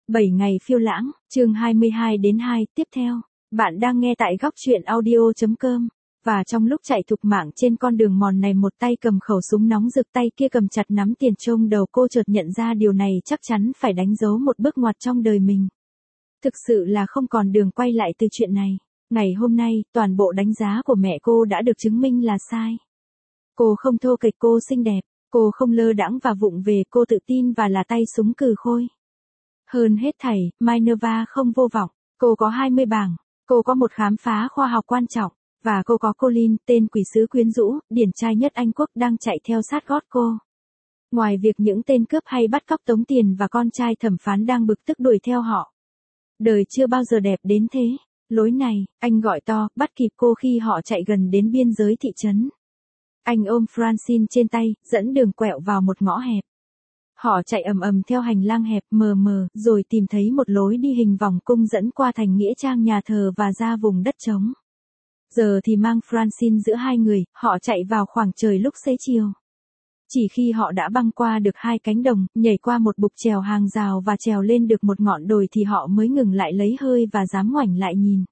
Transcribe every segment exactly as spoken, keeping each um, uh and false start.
bảy ngày phiêu lãng, chương hai mươi hai đến hai, tiếp theo. Bạn đang nghe tại góc truyện audio chấm com. Và trong lúc chạy thục mạng trên con đường mòn này, một tay cầm khẩu súng nóng rực, tay kia cầm chặt nắm tiền trông đầu, cô chợt nhận ra điều này chắc chắn phải đánh dấu một bước ngoặt trong đời mình. Thực sự là không còn đường quay lại từ chuyện này. Ngày hôm nay, toàn bộ đánh giá của mẹ cô đã được chứng minh là sai. Cô không thô kệch, cô xinh đẹp, cô không lơ đãng và vụng về, cô tự tin và là tay súng cừ khôi. Hơn hết thảy, Minerva không vô vọng, cô có hai mươi bảng, cô có một khám phá khoa học quan trọng, và cô có Colin, tên quỷ sứ quyến rũ, điển trai nhất Anh quốc đang chạy theo sát gót cô. Ngoài việc những tên cướp hay bắt cóc tống tiền và con trai thẩm phán đang bực tức đuổi theo họ. Đời chưa bao giờ đẹp đến thế. Lối này, anh gọi to, bắt kịp cô khi họ chạy gần đến biên giới thị trấn. Anh ôm Francine trên tay, dẫn đường quẹo vào một ngõ hẹp. Họ chạy ầm ầm theo hành lang hẹp mờ mờ, rồi tìm thấy một lối đi hình vòng cung dẫn qua thành nghĩa trang nhà thờ và ra vùng đất trống. Giờ thì mang Francine giữa hai người, họ chạy vào khoảng trời lúc xế chiều. Chỉ khi họ đã băng qua được hai cánh đồng, nhảy qua một bục trèo hàng rào và trèo lên được một ngọn đồi thì họ mới ngừng lại lấy hơi và dám ngoảnh lại nhìn.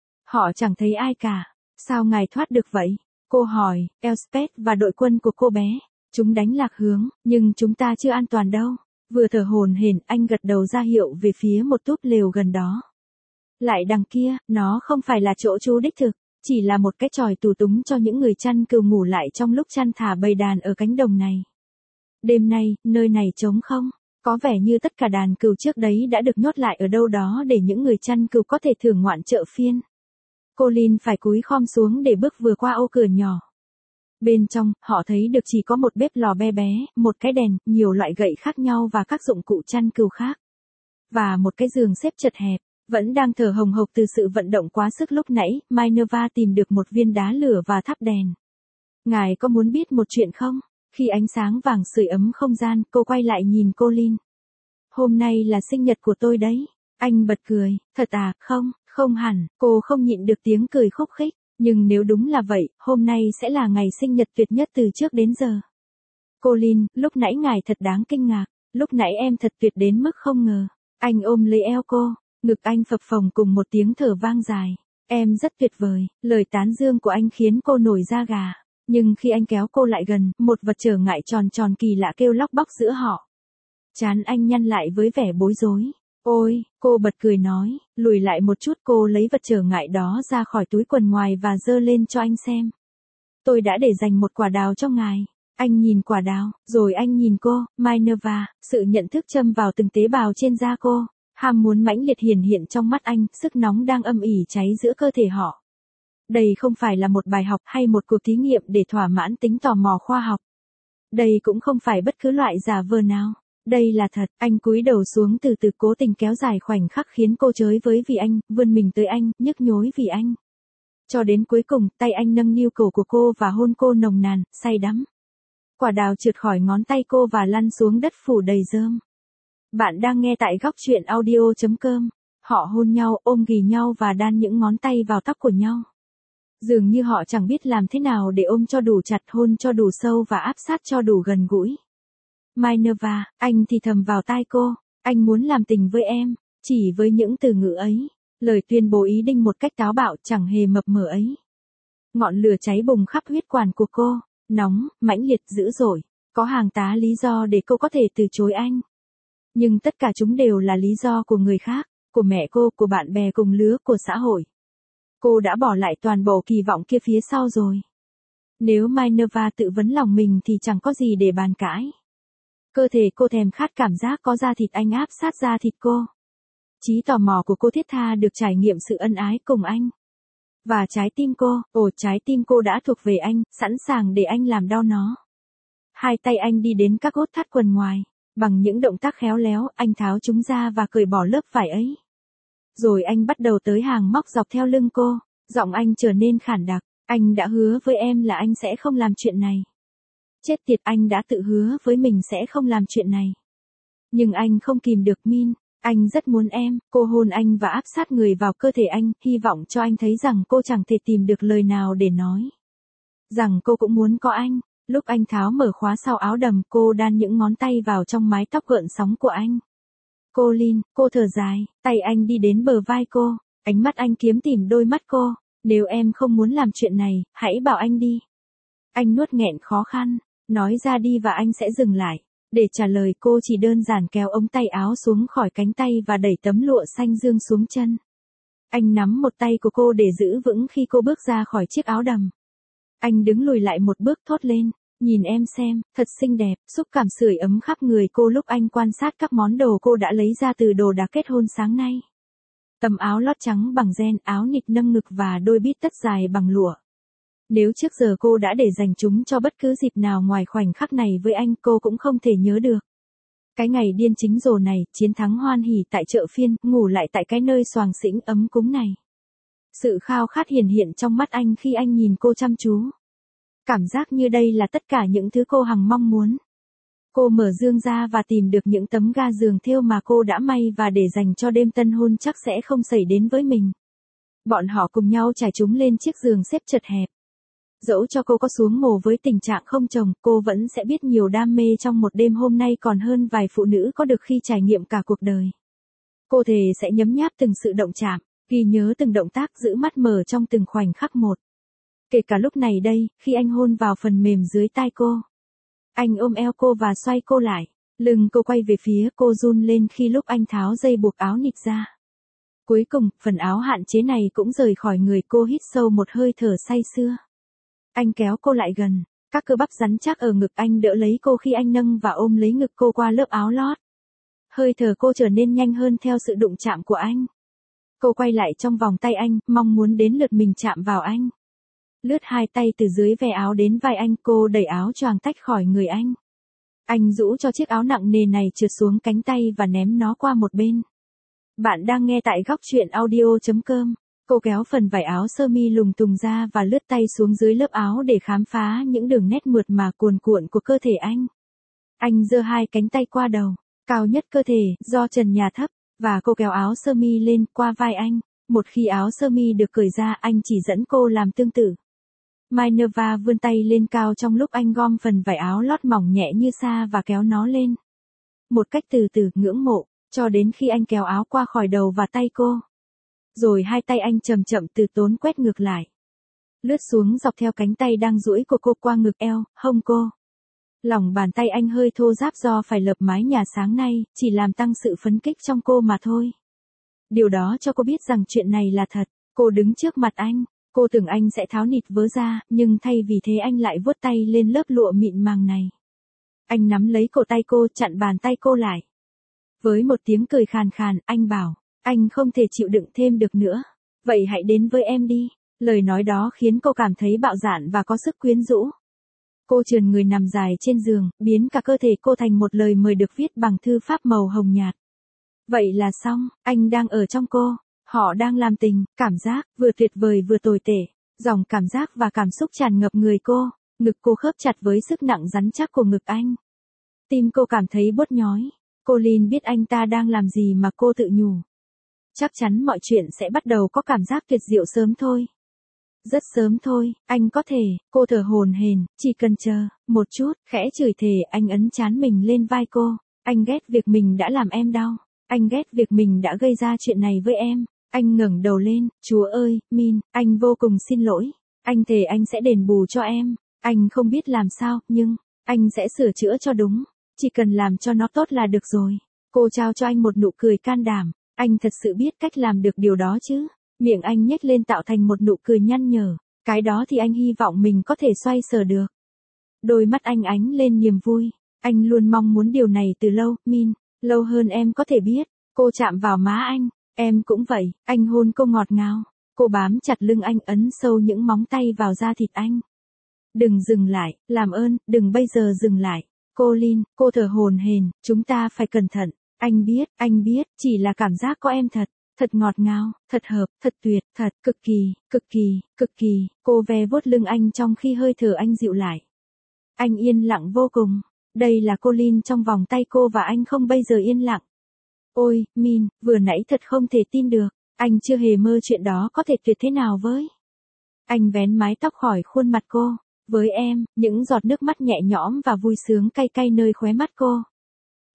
Họ chẳng thấy ai cả. Sao ngài thoát được vậy? Cô hỏi, Elspeth và đội quân của cô bé. Chúng đánh lạc hướng, nhưng chúng ta chưa an toàn đâu. Vừa thở hổn hển, anh gật đầu ra hiệu về phía một túp lều gần đó. Lại đằng kia, nó không phải là chỗ trú đích thực, chỉ là một cái chòi tù túng cho những người chăn cừu ngủ lại trong lúc chăn thả bầy đàn ở cánh đồng này. Đêm nay, nơi này trống không, có vẻ như tất cả đàn cừu trước đấy đã được nhốt lại ở đâu đó để những người chăn cừu có thể thưởng ngoạn chợ phiên. Colin phải cúi khom xuống để bước vừa qua ô cửa nhỏ. Bên trong, họ thấy được chỉ có một bếp lò bé bé, một cái đèn, nhiều loại gậy khác nhau và các dụng cụ chăn cừu khác. Và một cái giường xếp chật hẹp. Vẫn đang thở hồng hộc từ sự vận động quá sức lúc nãy, Minerva tìm được một viên đá lửa và thắp đèn. Ngài có muốn biết một chuyện không? Khi ánh sáng vàng sưởi ấm không gian, cô quay lại nhìn Colin. Hôm nay là sinh nhật của tôi đấy. Anh bật cười, thật à, không, không hẳn, cô không nhịn được tiếng cười khúc khích. Nhưng nếu đúng là vậy, hôm nay sẽ là ngày sinh nhật tuyệt nhất từ trước đến giờ. Colin, lúc nãy ngài thật đáng kinh ngạc, lúc nãy em thật tuyệt đến mức không ngờ. Anh ôm lấy eo cô. Ngực anh phập phồng cùng một tiếng thở vang dài. Em rất tuyệt vời, lời tán dương của anh khiến cô nổi da gà. Nhưng khi anh kéo cô lại gần, một vật trở ngại tròn tròn kỳ lạ kêu lóc bóc giữa họ. Trán anh nhăn lại với vẻ bối rối. Ôi, cô bật cười nói, lùi lại một chút, cô lấy vật trở ngại đó ra khỏi túi quần ngoài và giơ lên cho anh xem. Tôi đã để dành một quả đào cho ngài. Anh nhìn quả đào, rồi anh nhìn cô, Minerva, sự nhận thức châm vào từng tế bào trên da cô. Ham muốn mãnh liệt hiển hiện trong mắt anh, sức nóng đang âm ỉ cháy giữa cơ thể họ. Đây không phải là một bài học hay một cuộc thí nghiệm để thỏa mãn tính tò mò khoa học. Đây cũng không phải bất cứ loại giả vờ nào. Đây là thật, anh cúi đầu xuống từ từ, cố tình kéo dài khoảnh khắc khiến cô chới với vì anh, vươn mình tới anh, nhức nhối vì anh. Cho đến cuối cùng, tay anh nâng niu cổ của cô và hôn cô nồng nàn, say đắm. Quả đào trượt khỏi ngón tay cô và lăn xuống đất phủ đầy rơm. Bạn đang nghe tại góc truyện audio chấm com. Họ hôn nhau, ôm ghì nhau và đan những ngón tay vào tóc của nhau. Dường như họ chẳng biết làm thế nào để ôm cho đủ chặt, hôn cho đủ sâu và áp sát cho đủ gần gũi. Minerva, anh thì thầm vào tai cô, anh muốn làm tình với em, chỉ với những từ ngữ ấy. Lời tuyên bố ý định một cách táo bạo chẳng hề mập mờ ấy. Ngọn lửa cháy bùng khắp huyết quản của cô, nóng, mãnh liệt, dữ dội. Có hàng tá lý do để cô có thể từ chối anh. Nhưng tất cả chúng đều là lý do của người khác, của mẹ cô, của bạn bè cùng lứa, của xã hội. Cô đã bỏ lại toàn bộ kỳ vọng kia phía sau rồi. Nếu Minerva tự vấn lòng mình thì chẳng có gì để bàn cãi. Cơ thể cô thèm khát cảm giác có da thịt anh áp sát da thịt cô. Trí tò mò của cô thiết tha được trải nghiệm sự ân ái cùng anh. Và trái tim cô, ồ trái tim cô đã thuộc về anh, sẵn sàng để anh làm đau nó. Hai tay anh đi đến các hốt thắt quần ngoài. Bằng những động tác khéo léo, anh tháo chúng ra và cởi bỏ lớp vải ấy. Rồi anh bắt đầu tới hàng móc dọc theo lưng cô, giọng anh trở nên khản đặc. Anh đã hứa với em là anh sẽ không làm chuyện này. Chết tiệt, anh đã tự hứa với mình sẽ không làm chuyện này. Nhưng anh không kìm được Min, anh rất muốn em. Cô hôn anh và áp sát người vào cơ thể anh, hy vọng cho anh thấy rằng cô chẳng thể tìm được lời nào để nói. Rằng cô cũng muốn có anh. Lúc anh tháo mở khóa sau áo đầm, cô đan những ngón tay vào trong mái tóc gợn sóng của anh. Cô Lin, cô thở dài, tay anh đi đến bờ vai cô, ánh mắt anh kiếm tìm đôi mắt cô, nếu em không muốn làm chuyện này, hãy bảo anh đi. Anh nuốt nghẹn khó khăn, nói ra đi và anh sẽ dừng lại. Để trả lời cô chỉ đơn giản kéo ống tay áo xuống khỏi cánh tay và đẩy tấm lụa xanh dương xuống chân. Anh nắm một tay của cô để giữ vững khi cô bước ra khỏi chiếc áo đầm. Anh đứng lùi lại một bước thốt lên, nhìn em xem, thật xinh đẹp, xúc cảm sưởi ấm khắp người cô lúc anh quan sát các món đồ cô đã lấy ra từ đồ đạc kết hôn sáng nay. Tấm áo lót trắng bằng ren, áo nịt nâng ngực và đôi bít tất dài bằng lụa. Nếu trước giờ cô đã để dành chúng cho bất cứ dịp nào ngoài khoảnh khắc này với anh, cô cũng không thể nhớ được. Cái ngày điên chính rồ này, chiến thắng hoan hỉ tại chợ phiên, ngủ lại tại cái nơi xoàng xĩnh ấm cúng này. Sự khao khát hiển hiện trong mắt anh khi anh nhìn cô chăm chú. Cảm giác như đây là tất cả những thứ cô hằng mong muốn. Cô mở dương ra và tìm được những tấm ga giường thêu mà cô đã may và để dành cho đêm tân hôn chắc sẽ không xảy đến với mình. Bọn họ cùng nhau trải chúng lên chiếc giường xếp chật hẹp. Dẫu cho cô có xuống mồ với tình trạng không chồng, cô vẫn sẽ biết nhiều đam mê trong một đêm hôm nay còn hơn vài phụ nữ có được khi trải nghiệm cả cuộc đời. Cô thề sẽ nhấm nháp từng sự động chạm, ghi nhớ từng động tác, giữ mắt mở trong từng khoảnh khắc một. Kể cả lúc này đây, khi anh hôn vào phần mềm dưới tai cô. Anh ôm eo cô và xoay cô lại, lưng cô quay về phía cô run lên khi lúc anh tháo dây buộc áo nịt ra. Cuối cùng, phần áo hạn chế này cũng rời khỏi người cô, hít sâu một hơi thở say sưa. Anh kéo cô lại gần, các cơ bắp rắn chắc ở ngực anh đỡ lấy cô khi anh nâng và ôm lấy ngực cô qua lớp áo lót. Hơi thở cô trở nên nhanh hơn theo sự đụng chạm của anh. Cô quay lại trong vòng tay anh, mong muốn đến lượt mình chạm vào anh. Lướt hai tay từ dưới ve áo đến vai anh, cô đẩy áo choàng tách khỏi người anh. Anh rũ cho chiếc áo nặng nề này trượt xuống cánh tay và ném nó qua một bên. Bạn đang nghe tại góc truyện audio chấm com. Cô kéo phần vải áo sơ mi lùng tùng ra và lướt tay xuống dưới lớp áo để khám phá những đường nét mượt mà cuồn cuộn của cơ thể anh. Anh giơ hai cánh tay qua đầu, cao nhất cơ thể, do trần nhà thấp, và cô kéo áo sơ mi lên qua vai anh. Một khi áo sơ mi được cởi ra, anh chỉ dẫn cô làm tương tự. Minerva vươn tay lên cao trong lúc anh gom phần vải áo lót mỏng nhẹ như sa và kéo nó lên. Một cách từ từ, ngưỡng mộ, cho đến khi anh kéo áo qua khỏi đầu và tay cô. Rồi hai tay anh chậm chậm từ tốn quét ngược lại. Lướt xuống dọc theo cánh tay đang duỗi của cô qua ngực, eo, hông cô. Lòng bàn tay anh hơi thô ráp do phải lợp mái nhà sáng nay, chỉ làm tăng sự phấn kích trong cô mà thôi. Điều đó cho cô biết rằng chuyện này là thật. Cô đứng trước mặt anh, cô tưởng anh sẽ tháo nịt vớ ra, nhưng thay vì thế anh lại vuốt tay lên lớp lụa mịn màng này. Anh nắm lấy cổ tay cô, chặn bàn tay cô lại. Với một tiếng cười khàn khàn, anh bảo, anh không thể chịu đựng thêm được nữa. Vậy hãy đến với em đi. Lời nói đó khiến cô cảm thấy bạo dạn và có sức quyến rũ. Cô trườn người nằm dài trên giường, biến cả cơ thể cô thành một lời mời được viết bằng thư pháp màu hồng nhạt. Vậy là xong, anh đang ở trong cô. Họ đang làm tình, cảm giác, vừa tuyệt vời vừa tồi tệ. Dòng cảm giác và cảm xúc tràn ngập người cô. Ngực cô khớp chặt với sức nặng rắn chắc của ngực anh. Tim cô cảm thấy buốt nhói. Cô Lin biết anh ta đang làm gì mà cô tự nhủ. Chắc chắn mọi chuyện sẽ bắt đầu có cảm giác tuyệt diệu sớm thôi. Rất sớm thôi, anh có thể, cô thở hổn hển, chỉ cần chờ, một chút, khẽ chửi thề, anh ấn trán mình lên vai cô. Anh ghét việc mình đã làm em đau. Anh ghét việc mình đã gây ra chuyện này với em. Anh ngẩng đầu lên, Chúa ơi, Min, anh vô cùng xin lỗi. Anh thề anh sẽ đền bù cho em. Anh không biết làm sao, nhưng, anh sẽ sửa chữa cho đúng. Chỉ cần làm cho nó tốt là được rồi. Cô trao cho anh một nụ cười can đảm. Anh thật sự biết cách làm được điều đó chứ. Miệng anh nhếch lên tạo thành một nụ cười nhăn nhở. Cái đó thì anh hy vọng mình có thể xoay sở được. Đôi mắt anh ánh lên niềm vui. Anh luôn mong muốn điều này từ lâu, Min. Lâu hơn em có thể biết. Cô chạm vào má anh. Em cũng vậy. Anh hôn cô ngọt ngào. Cô bám chặt lưng anh, ấn sâu những móng tay vào da thịt anh. Đừng dừng lại, làm ơn, đừng bây giờ dừng lại. Cô Lin, cô thở hổn hển, chúng ta phải cẩn thận. Anh biết, anh biết, chỉ là cảm giác có em thật, thật ngọt ngào, thật hợp, thật tuyệt, thật, cực kỳ, cực kỳ, cực kỳ. Cô ve vuốt lưng anh trong khi hơi thở anh dịu lại. Anh yên lặng vô cùng. Đây là cô Lin trong vòng tay cô và anh không bây giờ yên lặng. Ôi, Min, vừa nãy thật không thể tin được. Anh chưa hề mơ chuyện đó có thể tuyệt thế nào với. Anh vén mái tóc khỏi khuôn mặt cô. Với em, những giọt nước mắt nhẹ nhõm và vui sướng cay cay nơi khóe mắt cô.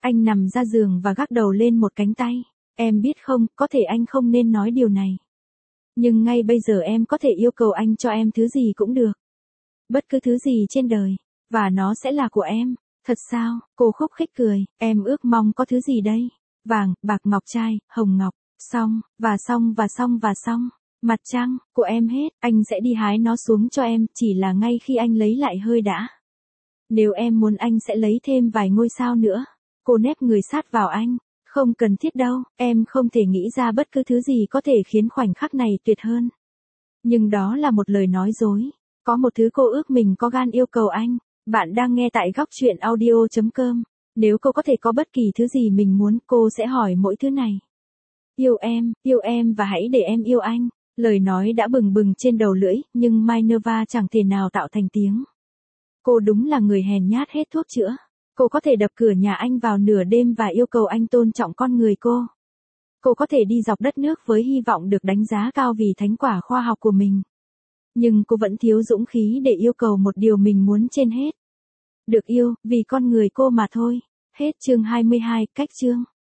Anh nằm ra giường và gác đầu lên một cánh tay. Em biết không, có thể anh không nên nói điều này. Nhưng ngay bây giờ em có thể yêu cầu anh cho em thứ gì cũng được. Bất cứ thứ gì trên đời. Và nó sẽ là của em. Thật sao? Cô khúc khích cười. Em ước mong có thứ gì đây? Vàng, bạc, ngọc trai, hồng ngọc. Xong, và xong và xong và xong. Mặt trăng, của em hết. Anh sẽ đi hái nó xuống cho em. Chỉ là ngay khi anh lấy lại hơi đã. Nếu em muốn anh sẽ lấy thêm vài ngôi sao nữa. Cô nép người sát vào anh. Không cần thiết đâu, em không thể nghĩ ra bất cứ thứ gì có thể khiến khoảnh khắc này tuyệt hơn. Nhưng đó là một lời nói dối. Có một thứ cô ước mình có gan yêu cầu anh. Bạn đang nghe tại góc truyện audio chấm com. Nếu cô có thể có bất kỳ thứ gì mình muốn, cô sẽ hỏi mỗi thứ này. Yêu em, yêu em và hãy để em yêu anh. Lời nói đã bừng bừng trên đầu lưỡi, nhưng Minerva chẳng thể nào tạo thành tiếng. Cô đúng là người hèn nhát hết thuốc chữa. Cô có thể đập cửa nhà anh vào nửa đêm và yêu cầu anh tôn trọng con người cô. Cô có thể đi dọc đất nước với hy vọng được đánh giá cao vì thành quả khoa học của mình. Nhưng cô vẫn thiếu dũng khí để yêu cầu một điều mình muốn trên hết. Được yêu, vì con người cô mà thôi. Hết chương hai mươi hai, cách chương.